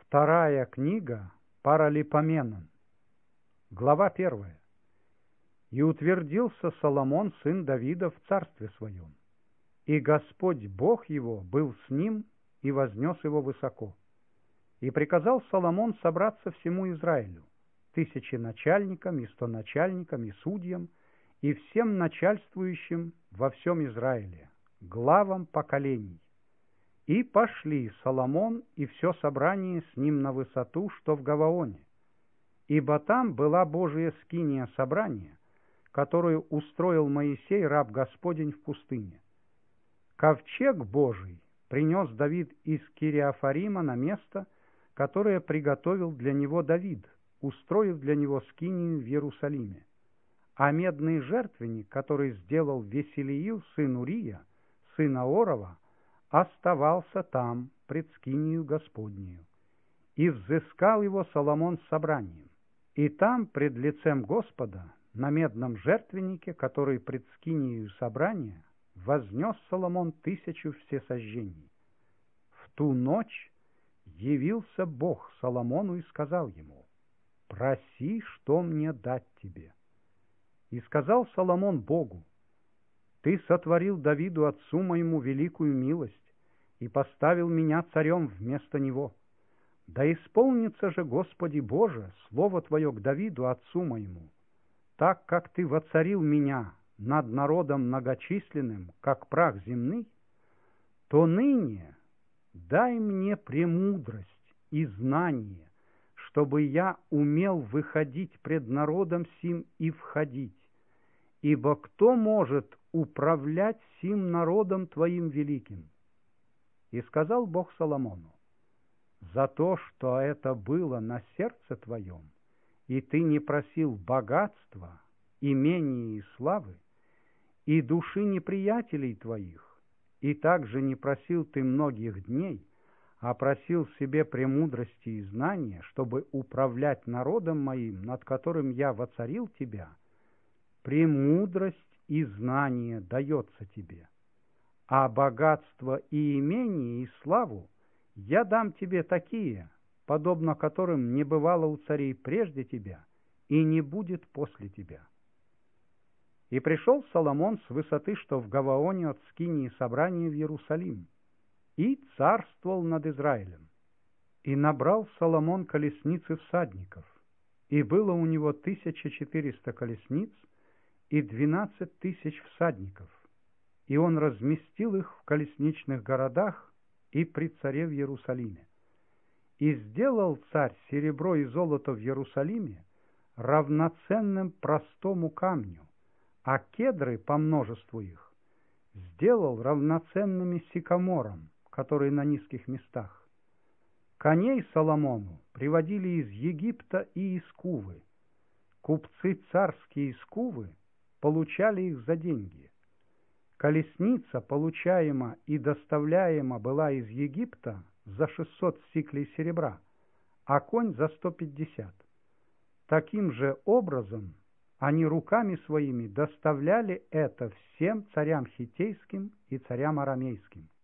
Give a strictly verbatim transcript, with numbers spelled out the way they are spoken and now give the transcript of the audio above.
Вторая книга Паралипоменон, глава первая. «И утвердился Соломон, сын Давида, в царстве своем, и Господь Бог его был с ним и вознес его высоко. И приказал Соломон собраться всему Израилю, тысячи начальникам и стоначальникам и судьям, и всем начальствующим во всем Израиле, главам поколений. И пошли Соломон и все собрание с ним на высоту, что в Гаваоне, ибо там была Божия скиния собрания, которую устроил Моисей, раб Господень, в пустыне. Ковчег Божий принес Давид из Кириафарима на место, которое приготовил для него Давид, устроив для него скинию в Иерусалиме. А медный жертвенник, который сделал Веселиил, сын Урия, сына Орова, оставался там пред скинию Господнею. И взыскал его Соломон с собранием. И там, пред лицем Господа, на медном жертвеннике, который пред скинией собрания, вознес Соломон тысячу всесожжений. В ту ночь явился Бог Соломону и сказал ему: «Проси, что мне дать тебе». И сказал Соломон Богу: «Ты сотворил Давиду, отцу моему, великую милость, и поставил меня царем вместо него. Да исполнится же, Господи Боже, слово Твое к Давиду, отцу моему, так как Ты воцарил меня над народом многочисленным, как прах земный, то ныне дай мне премудрость и знание, чтобы я умел выходить пред народом сим и входить. Ибо кто может управлять сим народом Твоим великим?» И сказал Бог Соломону: «За то, что это было на сердце твоем, и ты не просил богатства, имения и славы, и души неприятелей твоих, и также не просил ты многих дней, а просил себе премудрости и знания, чтобы управлять народом моим, над которым я воцарил тебя, премудрость и знание дается тебе. А богатство и имение и славу я дам тебе такие, подобно которым не бывало у царей прежде тебя и не будет после тебя». И пришел Соломон с высоты, что в Гаваоне, от скинии собрания в Иерусалим, и царствовал над Израилем. И набрал Соломон колесниц и всадников, и было у него тысяча четыреста колесниц и двенадцать тысяч всадников, и он разместил их в колесничных городах и при царе в Иерусалиме. И сделал царь серебро и золото в Иерусалиме равноценным простому камню, а кедры по множеству их сделал равноценными сикаморам, которые на низких местах. Коней Соломону приводили из Египта и из Кувы. Купцы царские из Кувы получали их за деньги. Колесница, получаема и доставляема была из Египта за шестьсот сиклей серебра, а конь за сто пятьдесят. Таким же образом они руками своими доставляли это всем царям хиттейским и царям арамейским.